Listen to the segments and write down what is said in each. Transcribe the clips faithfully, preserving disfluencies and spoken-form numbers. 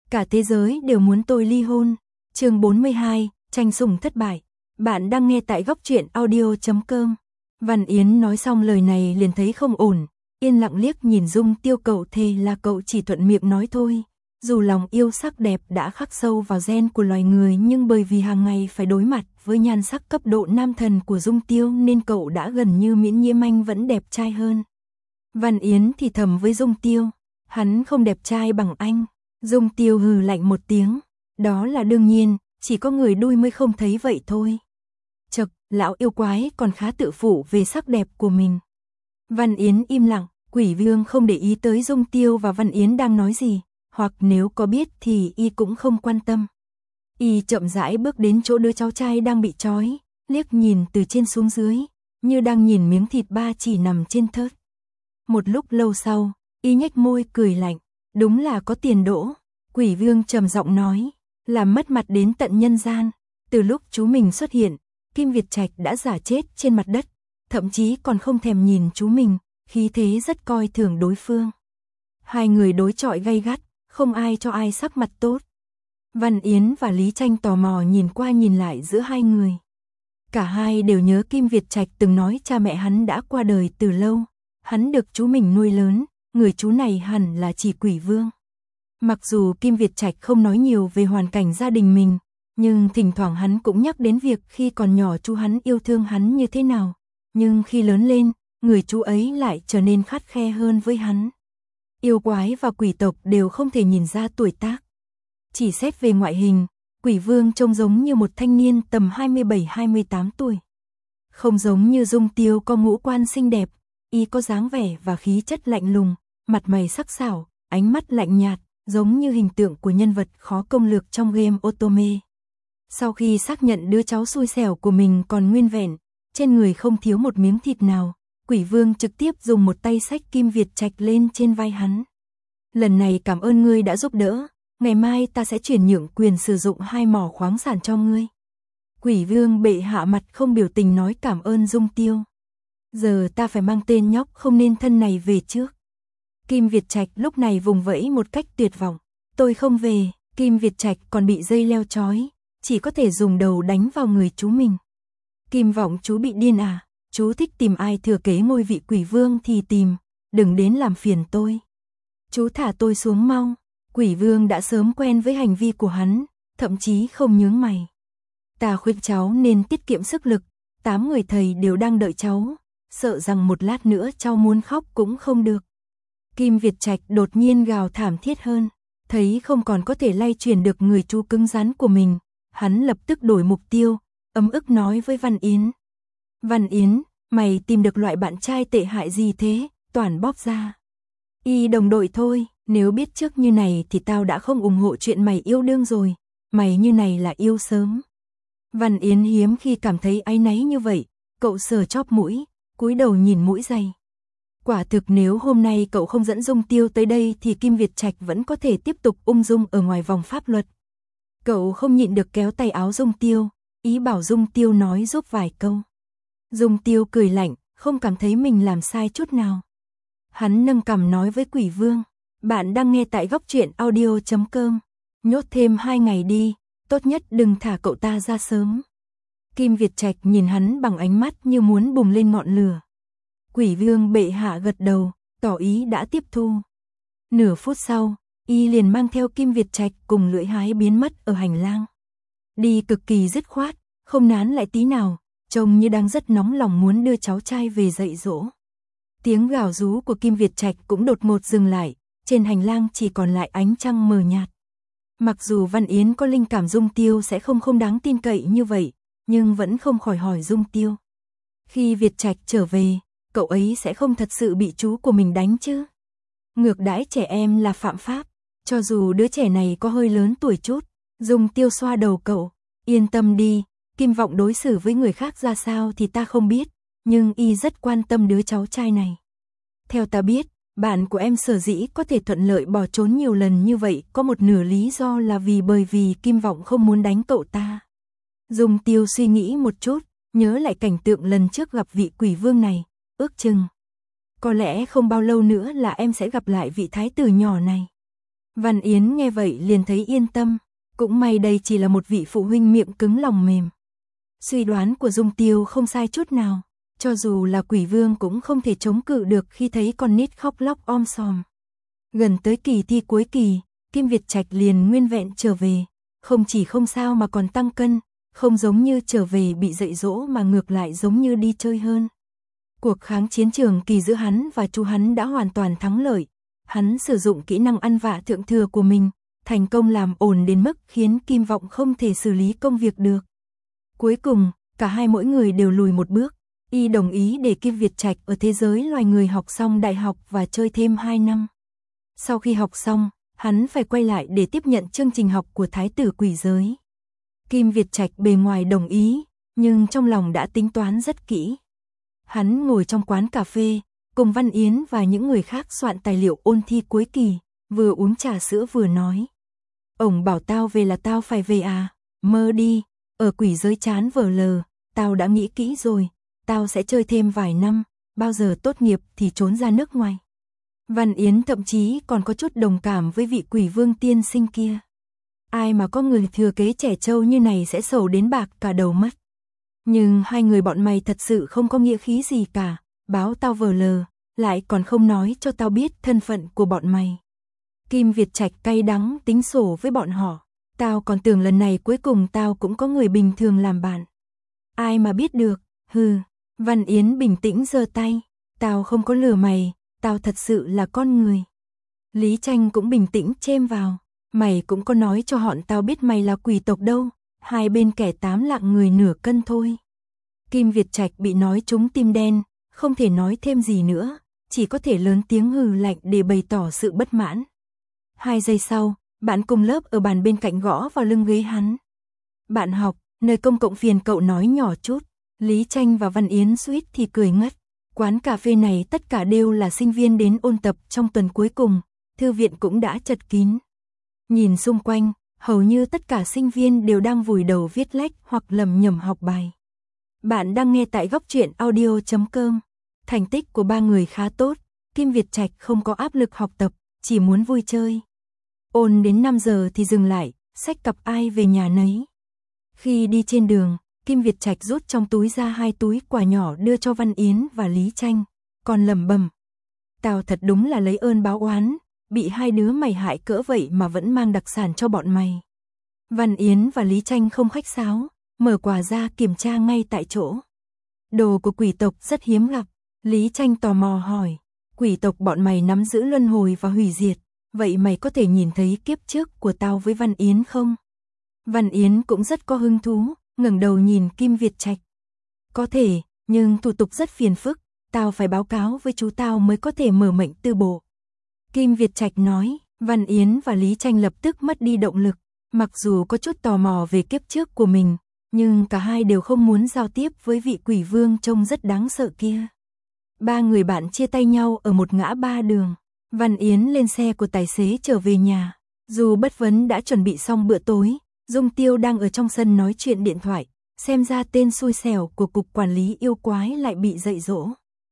Cả thế giới đều muốn tôi ly hôn. Chương bốn mươi hai, tranh sủng thất bại. Bạn đang nghe tại góc truyện audio chấm com. Văn Yến nói xong lời này liền thấy không ổn, yên lặng liếc nhìn Dung Tiêu. Cậu thề là cậu chỉ thuận miệng nói thôi. Dù lòng yêu sắc đẹp đã khắc sâu vào gen của loài người, nhưng bởi vì hàng ngày phải đối mặt với nhan sắc cấp độ nam thần của Dung Tiêu nên cậu đã gần như miễn nhiễm anh vẫn đẹp trai hơn. Văn Yến thì thầm với Dung Tiêu, hắn không đẹp trai bằng anh. Dung Tiêu hừ lạnh một tiếng, đó là đương nhiên, chỉ có người đuôi mới không thấy vậy thôi. Chậc, lão yêu quái còn khá tự phụ về sắc đẹp của mình. Văn Yến im lặng, Quỷ Vương không để ý tới Dung Tiêu và Văn Yến đang nói gì, hoặc nếu có biết thì y cũng không quan tâm. Y chậm rãi bước đến chỗ đứa cháu trai đang bị trói, liếc nhìn từ trên xuống dưới, như đang nhìn miếng thịt ba chỉ nằm trên thớt. Một lúc lâu sau, y nhếch môi cười lạnh, đúng là có tiền đỗ. Quỷ Vương trầm giọng nói, làm mất mặt đến tận nhân gian. Từ lúc chú mình xuất hiện, Kim Việt Trạch đã giả chết trên mặt đất, thậm chí còn không thèm nhìn chú mình, khí thế rất coi thường đối phương. Hai người đối chọi gay gắt, không ai cho ai sắc mặt tốt. Văn Yến và Lý Tranh tò mò nhìn qua nhìn lại giữa hai người. Cả hai đều nhớ Kim Việt Trạch từng nói cha mẹ hắn đã qua đời từ lâu, hắn được chú mình nuôi lớn, người chú này hẳn là chỉ Quỷ Vương. Mặc dù Kim Việt Trạch không nói nhiều về hoàn cảnh gia đình mình, nhưng thỉnh thoảng hắn cũng nhắc đến việc khi còn nhỏ chú hắn yêu thương hắn như thế nào, nhưng khi lớn lên, người chú ấy lại trở nên khắt khe hơn với hắn. Yêu quái và quỷ tộc đều không thể nhìn ra tuổi tác. Chỉ xét về ngoại hình, Quỷ Vương trông giống như một thanh niên tầm hai mươi bảy hai mươi tám tuổi. Không giống như Dung Tiêu có ngũ quan xinh đẹp, y có dáng vẻ và khí chất lạnh lùng, mặt mày sắc sảo, ánh mắt lạnh nhạt, giống như hình tượng của nhân vật khó công lược trong game Otome. Sau khi xác nhận đứa cháu xui xẻo của mình còn nguyên vẹn, trên người không thiếu một miếng thịt nào, Quỷ Vương trực tiếp dùng một tay xách Kim Việt Trạch lên trên vai hắn. Lần này cảm ơn ngươi đã giúp đỡ, ngày mai ta sẽ chuyển nhượng quyền sử dụng hai mỏ khoáng sản cho ngươi. Quỷ Vương bệ hạ mặt không biểu tình nói cảm ơn Dung Tiêu. Giờ ta phải mang tên nhóc không nên thân này về trước. Kim Việt Trạch lúc này vùng vẫy một cách tuyệt vọng. Tôi không về. Kim Việt Trạch còn bị dây leo trói, chỉ có thể dùng đầu đánh vào người chú mình. Kim Vọng chú bị điên à? Chú thích tìm ai thừa kế ngôi vị Quỷ Vương thì tìm, đừng đến làm phiền tôi. Chú thả tôi xuống mau. Quỷ Vương đã sớm quen với hành vi của hắn, thậm chí không nhướng mày. Ta khuyên cháu nên tiết kiệm sức lực, tám người thầy đều đang đợi cháu, sợ rằng một lát nữa cháu muốn khóc cũng không được. Kim Việt Trạch đột nhiên gào thảm thiết hơn, thấy không còn có thể lay chuyển được người chú cứng rắn của mình, hắn lập tức đổi mục tiêu, ấm ức nói với Văn Yến. Văn Yến, mày tìm được loại bạn trai tệ hại gì thế, toàn bóp ra. Y đồng đội thôi, nếu biết trước như này thì tao đã không ủng hộ chuyện mày yêu đương rồi, mày như này là yêu sớm. Văn Yến hiếm khi cảm thấy áy náy như vậy, cậu sờ chóp mũi, cúi đầu nhìn mũi dày. Quả thực nếu hôm nay cậu không dẫn Dung Tiêu tới đây thì Kim Việt Trạch vẫn có thể tiếp tục ung dung ở ngoài vòng pháp luật. Cậu không nhịn được kéo tay áo Dung Tiêu, ý bảo Dung Tiêu nói giúp vài câu. Dung Tiêu cười lạnh, không cảm thấy mình làm sai chút nào. Hắn nâng cằm nói với Quỷ Vương, bạn đang nghe tại góc truyện audio chấm com, nhốt thêm hai ngày đi, tốt nhất đừng thả cậu ta ra sớm. Kim Việt Trạch nhìn hắn bằng ánh mắt như muốn bùng lên ngọn lửa. Quỷ Vương bệ hạ gật đầu, tỏ ý đã tiếp thu. Nửa phút sau, y liền mang theo Kim Việt Trạch cùng Lưỡi Hái biến mất ở hành lang. Đi cực kỳ dứt khoát, không nán lại tí nào, trông như đang rất nóng lòng muốn đưa cháu trai về dạy dỗ. Tiếng gào rú của Kim Việt Trạch cũng đột ngột dừng lại, trên hành lang chỉ còn lại ánh trăng mờ nhạt. Mặc dù Văn Yến có linh cảm Dung Tiêu sẽ không không đáng tin cậy như vậy, nhưng vẫn không khỏi hỏi Dung Tiêu. Khi Việt Trạch trở về, cậu ấy sẽ không thật sự bị chú của mình đánh chứ? Ngược đãi trẻ em là phạm pháp, cho dù đứa trẻ này có hơi lớn tuổi chút. Dung Tiêu xoa đầu cậu, yên tâm đi, Kim Vọng đối xử với người khác ra sao thì ta không biết, nhưng y rất quan tâm đứa cháu trai này. Theo ta biết, bạn của em sở dĩ có thể thuận lợi bỏ trốn nhiều lần như vậy có một nửa lý do là vì bởi vì Kim Vọng không muốn đánh cậu ta. Dung Tiêu suy nghĩ một chút, nhớ lại cảnh tượng lần trước gặp vị Quỷ Vương này, ước chừng có lẽ không bao lâu nữa là em sẽ gặp lại vị thái tử nhỏ này. Văn Yến nghe vậy liền thấy yên tâm, cũng may đây chỉ là một vị phụ huynh miệng cứng lòng mềm. Suy đoán của Dung Tiêu không sai chút nào, cho dù là Quỷ Vương cũng không thể chống cự được khi thấy con nít khóc lóc om sòm. Gần tới kỳ thi cuối kỳ, Kim Việt Trạch liền nguyên vẹn trở về, không chỉ không sao mà còn tăng cân, không giống như trở về bị dạy dỗ mà ngược lại giống như đi chơi hơn. Cuộc kháng chiến trường kỳ giữa hắn và chú hắn đã hoàn toàn thắng lợi, hắn sử dụng kỹ năng ăn vạ thượng thừa của mình, thành công làm ổn đến mức khiến Kim Vọng không thể xử lý công việc được. Cuối cùng, cả hai mỗi người đều lùi một bước, y đồng ý để Kim Việt Trạch ở thế giới loài người học xong đại học và chơi thêm hai năm. Sau khi học xong, hắn phải quay lại để tiếp nhận chương trình học của Thái tử quỷ giới. Kim Việt Trạch bề ngoài đồng ý, nhưng trong lòng đã tính toán rất kỹ. Hắn ngồi trong quán cà phê, cùng Văn Yến và những người khác soạn tài liệu ôn thi cuối kỳ, vừa uống trà sữa vừa nói. Ổng bảo tao về là tao phải về à, mơ đi, ở quỷ giới chán vờ lờ, tao đã nghĩ kỹ rồi, tao sẽ chơi thêm vài năm, bao giờ tốt nghiệp thì trốn ra nước ngoài. Văn Yến thậm chí còn có chút đồng cảm với vị Quỷ Vương tiên sinh kia. Ai mà có người thừa kế trẻ trâu như này sẽ sầu đến bạc cả đầu mất. Nhưng hai người bọn mày thật sự không có nghĩa khí gì cả, báo tao vờ lờ, lại còn không nói cho tao biết thân phận của bọn mày. Kim Việt Trạch cay đắng tính sổ với bọn họ, tao còn tưởng lần này cuối cùng tao cũng có người bình thường làm bạn. Ai mà biết được, hừ, Văn Yến bình tĩnh giơ tay, tao không có lừa mày, tao thật sự là con người. Lý Tranh cũng bình tĩnh chêm vào, mày cũng có nói cho họ tao biết mày là quỷ tộc đâu, hai bên kẻ tám lạng người nửa cân thôi. Kim Việt Trạch bị nói trúng tim đen, không thể nói thêm gì nữa, chỉ có thể lớn tiếng hừ lạnh để bày tỏ sự bất mãn. Hai giây sau, bạn cùng lớp ở bàn bên cạnh gõ vào lưng ghế hắn. Bạn học, nơi công cộng phiền cậu nói nhỏ chút. Lý Tranh và Văn Yến suýt thì cười ngất. Quán cà phê này tất cả đều là sinh viên đến ôn tập trong tuần cuối cùng, thư viện cũng đã chật kín. Nhìn xung quanh, hầu như tất cả sinh viên đều đang vùi đầu viết lách hoặc lầm nhầm học bài. Bạn đang nghe tại góc truyện audio chấm com. Thành tích của ba người khá tốt, Kim Việt Trạch không có áp lực học tập, chỉ muốn vui chơi. Ôn đến năm giờ thì dừng lại, xách cặp ai về nhà nấy. Khi đi trên đường, Kim Việt Trạch rút trong túi ra hai túi quà nhỏ đưa cho Văn Yến và Lý Tranh, còn lẩm bẩm: tao thật đúng là lấy ơn báo oán, bị hai đứa mày hại cỡ vậy mà vẫn mang đặc sản cho bọn mày. Văn Yến và Lý Tranh không khách sáo, mở quà ra kiểm tra ngay tại chỗ. Đồ của quỷ tộc rất hiếm gặp. Lý Tranh tò mò hỏi, quỷ tộc bọn mày nắm giữ luân hồi và hủy diệt, vậy mày có thể nhìn thấy kiếp trước của tao với Văn Yến không? Văn Yến cũng rất có hứng thú, ngẩng đầu nhìn Kim Việt Trạch. Có thể, nhưng thủ tục rất phiền phức, tao phải báo cáo với chú tao mới có thể mở mệnh tư bộ. Kim Việt Trạch nói. Văn Yến và Lý Tranh lập tức mất đi động lực, mặc dù có chút tò mò về kiếp trước của mình, nhưng cả hai đều không muốn giao tiếp với vị quỷ vương trông rất đáng sợ kia. Ba người bạn chia tay nhau ở một ngã ba đường. Văn Yến lên xe của tài xế trở về nhà. Dù Bất Vấn đã chuẩn bị xong bữa tối, Dung Tiêu đang ở trong sân nói chuyện điện thoại, xem ra tên xui xẻo của cục quản lý yêu quái lại bị dạy dỗ.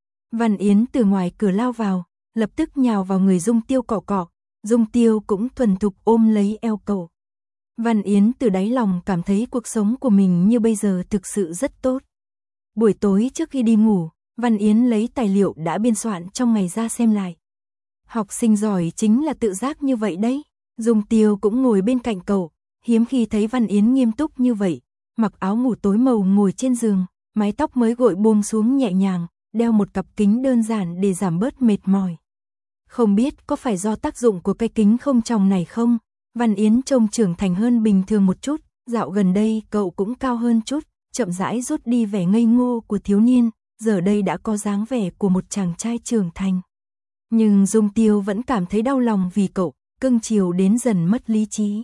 Văn Yến từ ngoài cửa lao vào, lập tức nhào vào người Dung Tiêu cọ cọ, Dung Tiêu cũng thuần thục ôm lấy eo cậu. Văn Yến từ đáy lòng cảm thấy cuộc sống của mình như bây giờ thực sự rất tốt. Buổi tối trước khi đi ngủ, Văn Yến lấy tài liệu đã biên soạn trong ngày ra xem lại. Học sinh giỏi chính là tự giác như vậy đấy. Dung Tiêu cũng ngồi bên cạnh cậu, hiếm khi thấy Văn Yến nghiêm túc như vậy, mặc áo ngủ tối màu ngồi trên giường, mái tóc mới gội buông xuống nhẹ nhàng, đeo một cặp kính đơn giản để giảm bớt mệt mỏi. Không biết có phải do tác dụng của cây kính không tròng này không, Văn Yến trông trưởng thành hơn bình thường một chút, dạo gần đây cậu cũng cao hơn chút, chậm rãi rút đi vẻ ngây ngô của thiếu niên, giờ đây đã có dáng vẻ của một chàng trai trưởng thành. Nhưng Dung Tiêu vẫn cảm thấy đau lòng vì cậu, cưng chiều đến dần mất lý trí.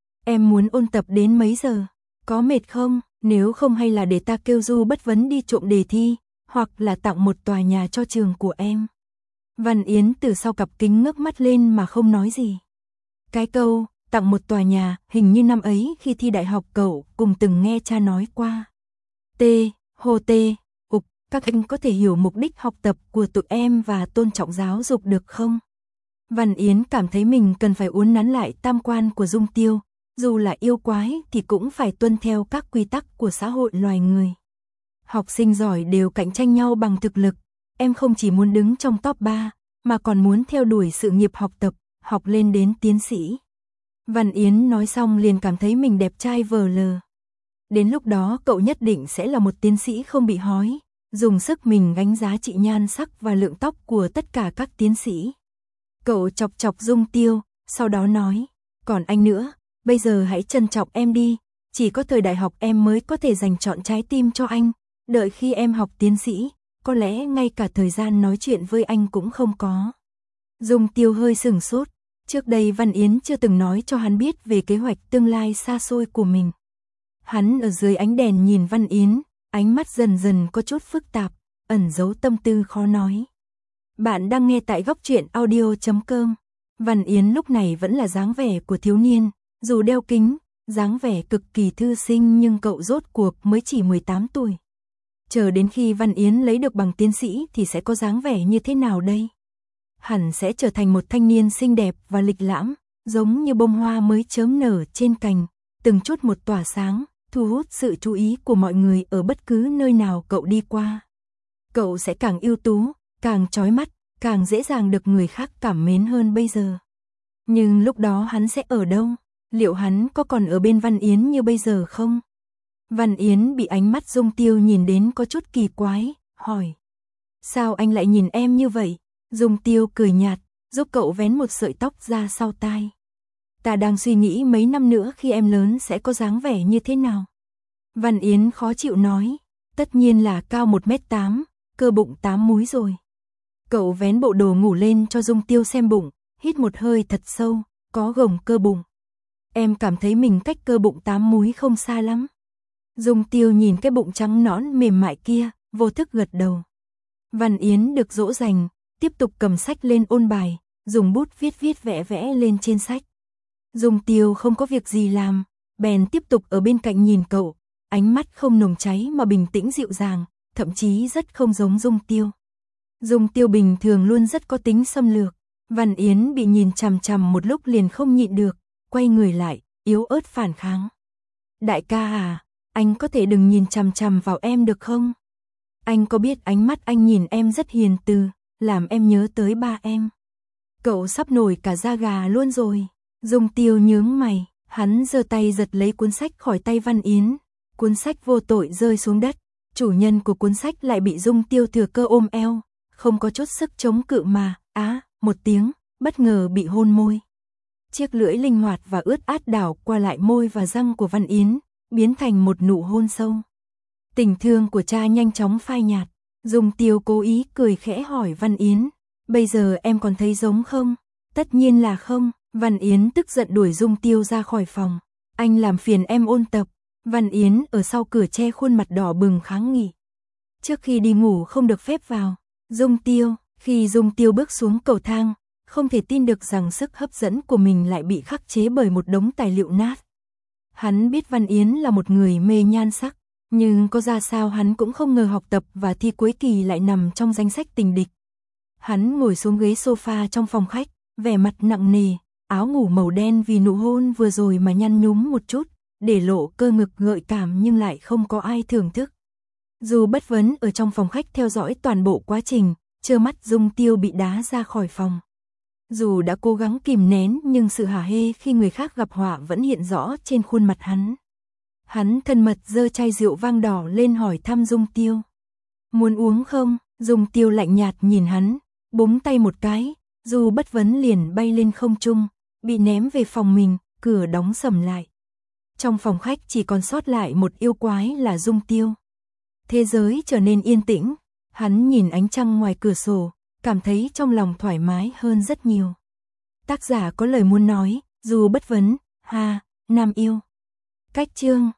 Em muốn ôn tập đến mấy giờ? Có mệt không? Nếu không hay là để ta kêu Du Bất Vấn đi trộm đề thi, hoặc là tặng một tòa nhà cho trường của em. Văn Yến từ sau cặp kính ngước mắt lên mà không nói gì. Cái câu, tặng một tòa nhà, hình như năm ấy khi thi đại học cậu cùng từng nghe cha nói qua. T, Hồ T, Ục, các anh có thể hiểu mục đích học tập của tụi em và tôn trọng giáo dục được không? Văn Yến cảm thấy mình cần phải uốn nắn lại tam quan của Dung Tiêu, dù là yêu quái thì cũng phải tuân theo các quy tắc của xã hội loài người. Học sinh giỏi đều cạnh tranh nhau bằng thực lực, em không chỉ muốn đứng trong top ba, mà còn muốn theo đuổi sự nghiệp học tập, học lên đến tiến sĩ. Văn Yến nói xong liền cảm thấy mình đẹp trai vờ lờ. Đến lúc đó cậu nhất định sẽ là một tiến sĩ không bị hói, dùng sức mình gánh giá trị nhan sắc và lượng tóc của tất cả các tiến sĩ. Cậu chọc chọc Dung Tiêu, sau đó nói, còn anh nữa, bây giờ hãy trân trọng em đi, chỉ có thời đại học em mới có thể dành trọn trái tim cho anh, đợi khi em học tiến sĩ, có lẽ ngay cả thời gian nói chuyện với anh cũng không có. Dung Tiêu hơi sửng sốt, trước đây Văn Yến chưa từng nói cho hắn biết về kế hoạch tương lai xa xôi của mình. Hắn ở dưới ánh đèn nhìn Văn Yến, ánh mắt dần dần có chút phức tạp, ẩn giấu tâm tư khó nói. Bạn đang nghe tại góc truyện audio chấm com. Văn Yến lúc này vẫn là dáng vẻ của thiếu niên, dù đeo kính, dáng vẻ cực kỳ thư sinh nhưng cậu rốt cuộc mới chỉ mười tám tuổi. Chờ đến khi Văn Yến lấy được bằng tiến sĩ thì sẽ có dáng vẻ như thế nào đây? Hẳn sẽ trở thành một thanh niên xinh đẹp và lịch lãm, giống như bông hoa mới chớm nở trên cành, từng chút một tỏa sáng, thu hút sự chú ý của mọi người ở bất cứ nơi nào cậu đi qua. Cậu sẽ càng ưu tú, càng chói mắt, càng dễ dàng được người khác cảm mến hơn bây giờ. Nhưng lúc đó hắn sẽ ở đâu? Liệu hắn có còn ở bên Văn Yến như bây giờ không? Văn Yến bị ánh mắt Dung Tiêu nhìn đến có chút kỳ quái, hỏi. Sao anh lại nhìn em như vậy? Dung Tiêu cười nhạt, giúp cậu vén một sợi tóc ra sau tai. Ta đang suy nghĩ mấy năm nữa khi em lớn sẽ có dáng vẻ như thế nào? Văn Yến khó chịu nói, tất nhiên là cao một mét tám, cơ bụng tám múi rồi. Cậu vén bộ đồ ngủ lên cho Dung Tiêu xem bụng, hít một hơi thật sâu, có gồng cơ bụng. Em cảm thấy mình cách cơ bụng tám múi không xa lắm. Dung Tiêu nhìn cái bụng trắng nõn mềm mại kia, vô thức gật đầu. Văn Yến được dỗ dành, tiếp tục cầm sách lên ôn bài, dùng bút viết viết vẽ vẽ lên trên sách. Dung Tiêu không có việc gì làm, bèn tiếp tục ở bên cạnh nhìn cậu, ánh mắt không nồng cháy mà bình tĩnh dịu dàng, thậm chí rất không giống Dung Tiêu. Dung Tiêu bình thường luôn rất có tính xâm lược, Văn Yến bị nhìn chằm chằm một lúc liền không nhịn được, quay người lại, yếu ớt phản kháng. Đại ca à, anh có thể đừng nhìn chằm chằm vào em được không? Anh có biết ánh mắt anh nhìn em rất hiền từ, làm em nhớ tới ba em. Cậu sắp nổi cả da gà luôn rồi. Dung Tiêu nhướng mày, hắn giơ tay giật lấy cuốn sách khỏi tay Văn Yến. Cuốn sách vô tội rơi xuống đất, chủ nhân của cuốn sách lại bị Dung Tiêu thừa cơ ôm eo, không có chút sức chống cự mà, á, một tiếng, bất ngờ bị hôn môi. Chiếc lưỡi linh hoạt và ướt át đảo qua lại môi và răng của Văn Yến, biến thành một nụ hôn sâu. Tình thương của cha nhanh chóng phai nhạt, Dung Tiêu cố ý cười khẽ hỏi Văn Yến, bây giờ em còn thấy giống không? Tất nhiên là không. Văn Yến tức giận đuổi Dung Tiêu ra khỏi phòng. Anh làm phiền em ôn tập. Văn Yến ở sau cửa che khuôn mặt đỏ bừng kháng nghị. Trước khi đi ngủ không được phép vào. Dung Tiêu, khi Dung Tiêu bước xuống cầu thang, không thể tin được rằng sức hấp dẫn của mình lại bị khắc chế bởi một đống tài liệu nát. Hắn biết Văn Yến là một người mê nhan sắc, nhưng có ra sao hắn cũng không ngờ học tập và thi cuối kỳ lại nằm trong danh sách tình địch. Hắn ngồi xuống ghế sofa trong phòng khách, vẻ mặt nặng nề, áo ngủ màu đen vì nụ hôn vừa rồi mà nhăn nhúm một chút, để lộ cơ ngực gợi cảm nhưng lại không có ai thưởng thức. Dù bất vấn ở trong phòng khách theo dõi toàn bộ quá trình, trơ mắt Dung Tiêu bị đá ra khỏi phòng. Dù đã cố gắng kìm nén nhưng sự hả hê khi người khác gặp họa vẫn hiện rõ trên khuôn mặt hắn. Hắn thân mật giơ chai rượu vang đỏ lên hỏi thăm Dung Tiêu. Muốn uống không? Dung Tiêu lạnh nhạt nhìn hắn, búng tay một cái, dù bất vấn liền bay lên không trung, bị ném về phòng mình, cửa đóng sầm lại. Trong phòng khách chỉ còn sót lại một yêu quái là Dung Tiêu. Thế giới trở nên yên tĩnh, hắn nhìn ánh trăng ngoài cửa sổ, cảm thấy trong lòng thoải mái hơn rất nhiều. Tác giả có lời muốn nói, dù bất vấn, ha, nam yêu. Cách chương